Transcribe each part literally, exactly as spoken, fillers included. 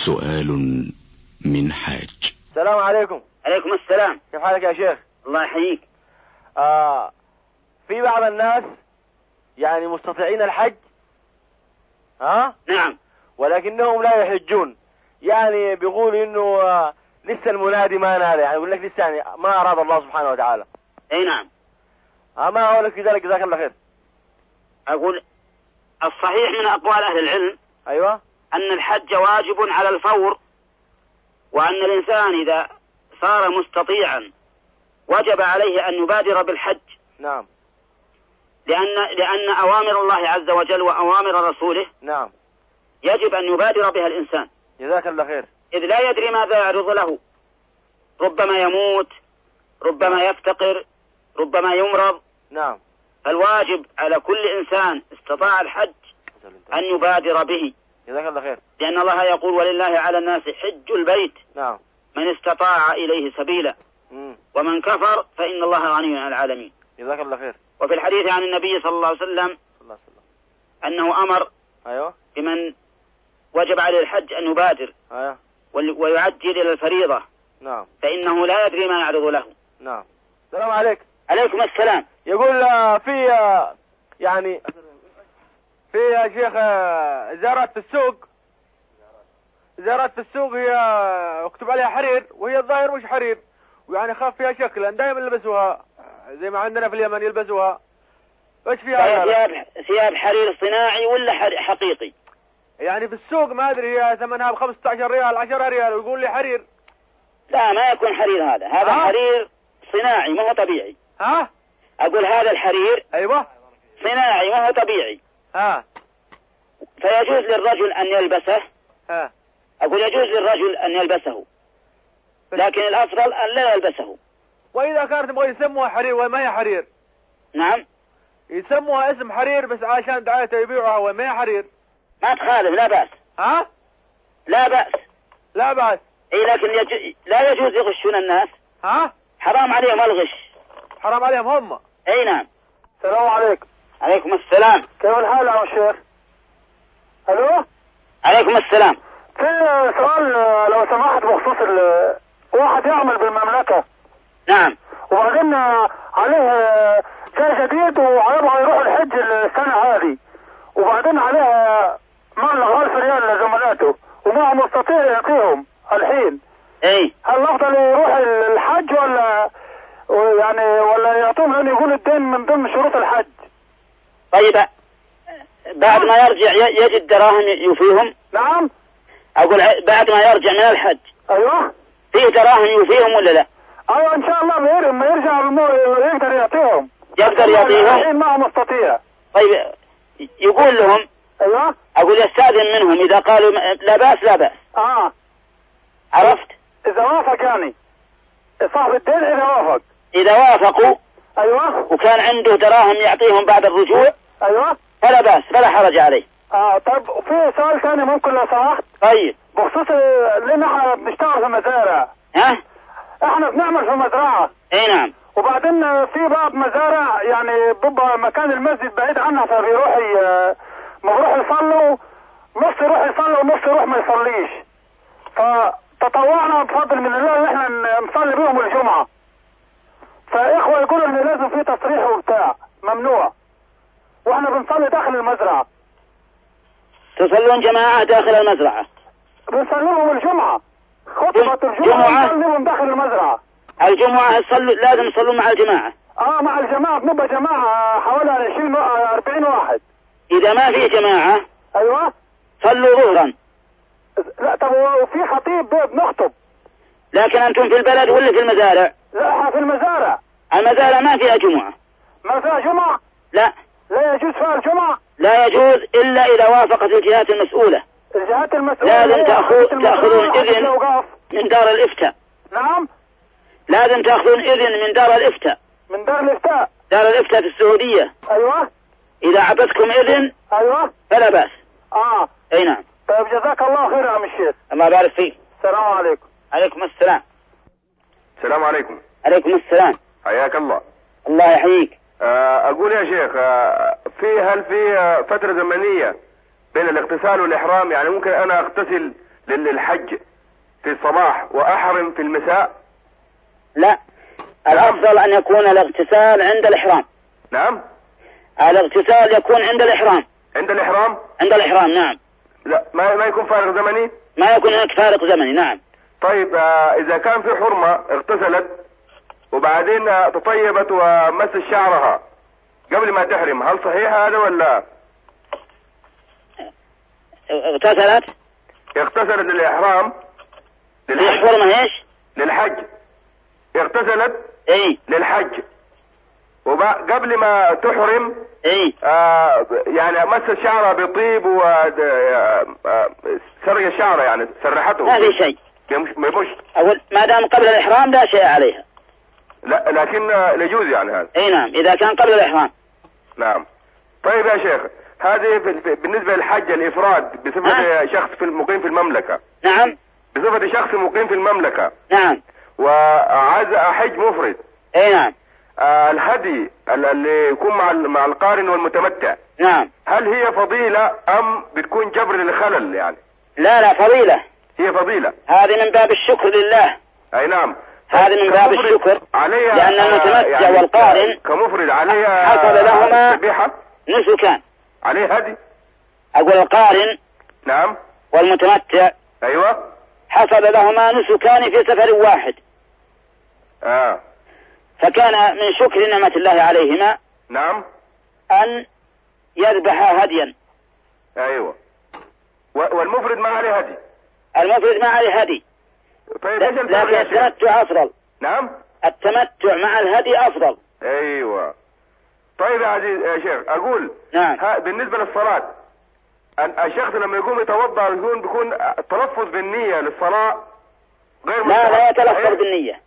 سؤال من حاج. السلام عليكم. عليكم السلام. كيف حالك يا شيخ؟ الله يحييك. آه في بعض الناس يعني مستطيعين الحج، ها؟ نعم. ولكنهم لا يحجون، يعني بيقولوا انه آه لسه المنادي ما نادى، يعني يقول لك لسه يعني ما اراد الله سبحانه وتعالى. اي نعم. آه ما اقول لك في ذلك، جزاك الله خير. اقول الصحيح من اقوال اهل العلم ايوه ان الحج واجب على الفور، وان الانسان اذا صار مستطيعا وجب عليه ان يبادر بالحج. نعم. لان لان اوامر الله عز وجل واوامر رسوله نعم يجب ان يبادر بها الانسان. جزاك الله خير. اذ لا يدري ماذا يعرض له، ربما يموت، ربما يفتقر، ربما يمرض. نعم. فالواجب على كل انسان استطاع الحج ان يبادر به. جزاك الله خير. لان الله يقول ولله على الناس حج البيت نعم من استطاع اليه سبيلا مم. ومن كفر فان الله غني عن العالمين. جزاك الله خير. وفي الحديث عن النبي صلى الله عليه وسلم صلى الله عليه وسلم انه امر ايوه بمن وجب عليه الحج ان يبادر ايوه ويعجل الى الفريضه. نعم. فانه لا يدري ما يعرض له. نعم. السلام عليك. عليكم السلام. يقول في يعني في يا شيخ زيارات في السوق، زيارات في السوق هي مكتوب عليها حرير وهي الظاهر مش حرير، ويعني خاف فيها شكل، دائما يلبسوها زي ما عندنا في اليمن يلبسوها. ايش فيها؟ ثياب ثياب حرير صناعي ولا حقيقي؟ يعني في السوق ما ادري هي ثمنها ب خمسة عشر ريال عشرة ريال ويقول لي حرير. لا ما يكون حرير هذا، هذا ها؟ حرير صناعي ما هو طبيعي. ها؟ اقول هذا الحرير ايوه صناعي ما هو طبيعي. ها؟ فيجوز للرجل ان يلبسه. ها؟ اقول يجوز للرجل ان يلبسه، لكن الافضل ان لا يلبسه. واذا كانت يبغوا يسموها حرير وما هي حرير؟ نعم يسموها اسم حرير بس عشان دعايته يبيعوها وما هي حرير. ما تخالف، لا بأس. ها؟ لا بأس. لا بأس. اي لكن يج... لا يجوز يغشون الناس. ها؟ حرام عليهم الغش. حرام عليهم هم. اي نعم. السلام عليكم. عليكم السلام. كيف الحال يا شيخ؟ الو؟ عليكم السلام. في سؤال لو سمحت بخصوص ال... واحد يعمل بالمملكة. نعم. وبعدين عليه جاي جديد ويبغى يروح الحج السنة هذه، وبعدين عليه مبلغ ألف ريال لزملاته وما مستطيع يعطيهم الحين. اي. هل الأفضل يروح الحج ولا يعني ولا يعطوهم لأنه يقول الدين من ضمن شروط الحج؟ طيب بعد ما يرجع يجد دراهم يوفيهم؟ نعم. أقول بعد ما يرجع من الحج. أيوه. فيه دراهم يوفيهم ولا لا؟ أيوه إن شاء الله بير ما يرجع يقدر يعطيهم. يقدر يعطيهم؟ الحين ما مستطيع. طيب يقول لهم. أيوه. أقول يستأذن منهم إذا قالوا لا بأس لا بأس. آه. عرفت؟ إذا وافق يعني صاحب الدين إذا وافق. إذا وافقوا. أيوه. وكان عنده دراهم يعطيهم بعد الرجوع. أيوه. فلا بأس فلا حرج عليه. اه طيب في سؤال ثاني ممكن لو سمحت؟ طيب. بخصوص لنا احنا بنشتغل في مزارع. ها؟ احنا بنعمل في مزرعة. اي نعم. وبعدين في بعض مزارع يعني بيبقى مكان المسجد بعيد عنها فبيروح ما بيروح يصلوا، نص يروح يصلي ونص يروح ما يصليش. فتطوعنا بفضل من الله ان احنا نصلي بيهم الجمعة. فاخوة يقولوا ان لازم في تصريح وبتاع ممنوع. واحنا بنصلي داخل المزرعة. تصلون جماعة داخل المزرعة؟ بنصليهم الجمعة، خطبة الجمعة بنصليهم داخل المزرعة. الجمعة يصلوا لازم يصلوا مع الجماعة؟ اه مع الجماعة، بنبقى جماعة حوالي عشرين أربعين واحد. إذا ما في جماعة. أيوة. صلوا ظهرا. لا طب وفي خطيب بنخطب. لكن أنتم في البلد ولا في المزارع؟ لا احنا في المزارع. المزارع ما فيها جمعة. ما فيها جمعة؟ لا. لا يجوز فيها الجمعة؟ لا يجوز إلا إذا وافقت الجهات المسؤولة. الجهات المسؤولة لازم تأخذون إذن من دار الإفتاء. نعم. لازم تأخذون إذن من دار الإفتاء. من دار الإفتاء. دار الإفتاء في السعودية. أيوة. إذا عبتكم إذن. أيوة. فلا بأس. آه. أي نعم. طيب جزاك الله خير يا عم الشيخ. الله يبارك فيك. السلام عليكم. عليكم السلام. السلام عليكم. عليكم السلام. حياك الله. الله يحييك. أقول يا شيخ في هل في فترة زمنية بين الاغتسال والإحرام؟ يعني ممكن أنا أغتسل للحج في الصباح وأحرم في المساء؟ لا، الأفضل أن يكون الاغتسال عند الإحرام. نعم، الاغتسال يكون عند الإحرام. عند الإحرام؟ عند الإحرام نعم. لا، ما ما يكون فارق زمني؟ ما يكون هناك فارق زمني. نعم. طيب آه إذا كان في حرمة اغتسلت وبعدين آه تطيبت ومست شعرها قبل ما تحرم، هل صحيح هذا ولا؟ اغتسلت اغتسلت للإحرام في حرمة ايش؟ للحج. اغتسلت اي للحج وقبل ما تحرم اي آه يعني مست شعرها بطيب وسرق شعرها، يعني سرحته. ما في شيء. مش مش أقول ما دام قبل الإحرام لا شيء عليها. لا، لكن آه يجوز يعني هذا. اي نعم، إذا كان قبل الإحرام. نعم. طيب يا شيخ، هذه بالنسبة للحج الإفراد بصفة أه؟ شخص في المقيم في المملكة. نعم. بصفة شخص مقيم في المملكة. نعم. وعايز أحج مفرد. اي نعم. آه الهدي اللي يكون مع مع القارن والمتمتع. نعم. هل هي فضيلة أم بتكون جبر للخلل يعني؟ لا لا، فضيلة. هي فضيلة. هذه من باب الشكر لله. أي نعم. هذه من باب الشكر عليها، لأن المتمتع يعني والقارن كمفرد عليها حصل لهما ذبيحة، نسكان. عليه هدي. أقول القارن نعم. والمتمتع أيوة. حصل لهما نسكان في سفر واحد. آه. فكان من شكر نعمة الله عليهما نعم أن يذبح هديا. أيوة. والمفرد ما عليه هدي. المفرد ما عليه هدي. طيب ايش الفرق لكن يا شيخ؟ التمتع أفضل. نعم. التمتع مع الهدي أفضل. أيوة. طيب يا عزيز يا شيخ، أقول نعم. ها بالنسبة للصلاة، الشخص لما يقوم يتوضأ يكون بيكون تلفظ بالنية للصلاة غير لا مستحب. لا يتلفظ بالنية.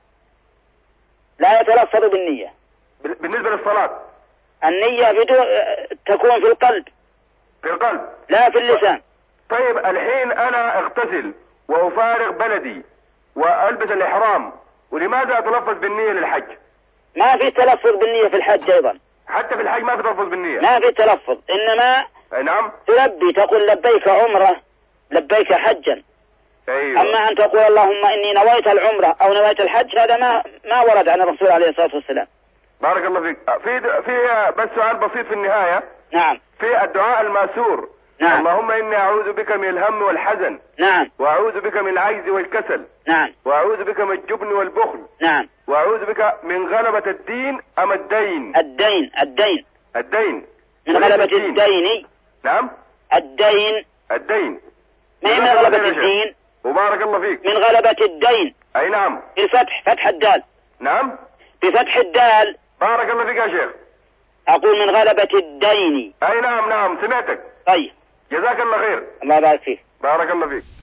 لا يتلفظ بالنية. بالنسبة للصلاة النية بدون تكون في القلب. في القلب لا في اللسان. طيب الحين أنا اغتسل وأفارق بلدي وألبس الإحرام، ولماذا أتلفظ بالنية للحج؟ ما في تلفظ بالنية في الحج أيضا. حتى في الحج ما في تلفظ بالنية؟ ما في تلفظ، إنما أي نعم. تلبي، تقول لبيك عمرة، لبيك حجا. أيوة. أما أن تقول اللهم إني نويت العمرة أو نويت الحج، هذا ما ما ورد عن الرسول عليه الصلاة والسلام. بارك الله فيك. في في بس سؤال بسيط في النهاية. نعم. في الدعاء المأثور. نعم. اللهم إني أعوذ بك من الهم والحزن. نعم. وأعوذ بك من العجز والكسل. نعم. وأعوذ بك من الجبن والبخل. نعم. وأعوذ بك من غلبة الدين أم الدين. الدين الدين الدين من غلبة الدين. نعم. الدين الدين ما هي من غلبة الدين. وبارك الله فيك. من غلبة الدين. أي نعم. بالفتح، فتح الدال. نعم. بفتح الدال. بارك الله فيك يا شيخ. أقول من غلبة الدين. أي نعم نعم سمعتك. طيب. جزاك الله خير. الله يبارك فيك. بارك الله فيك.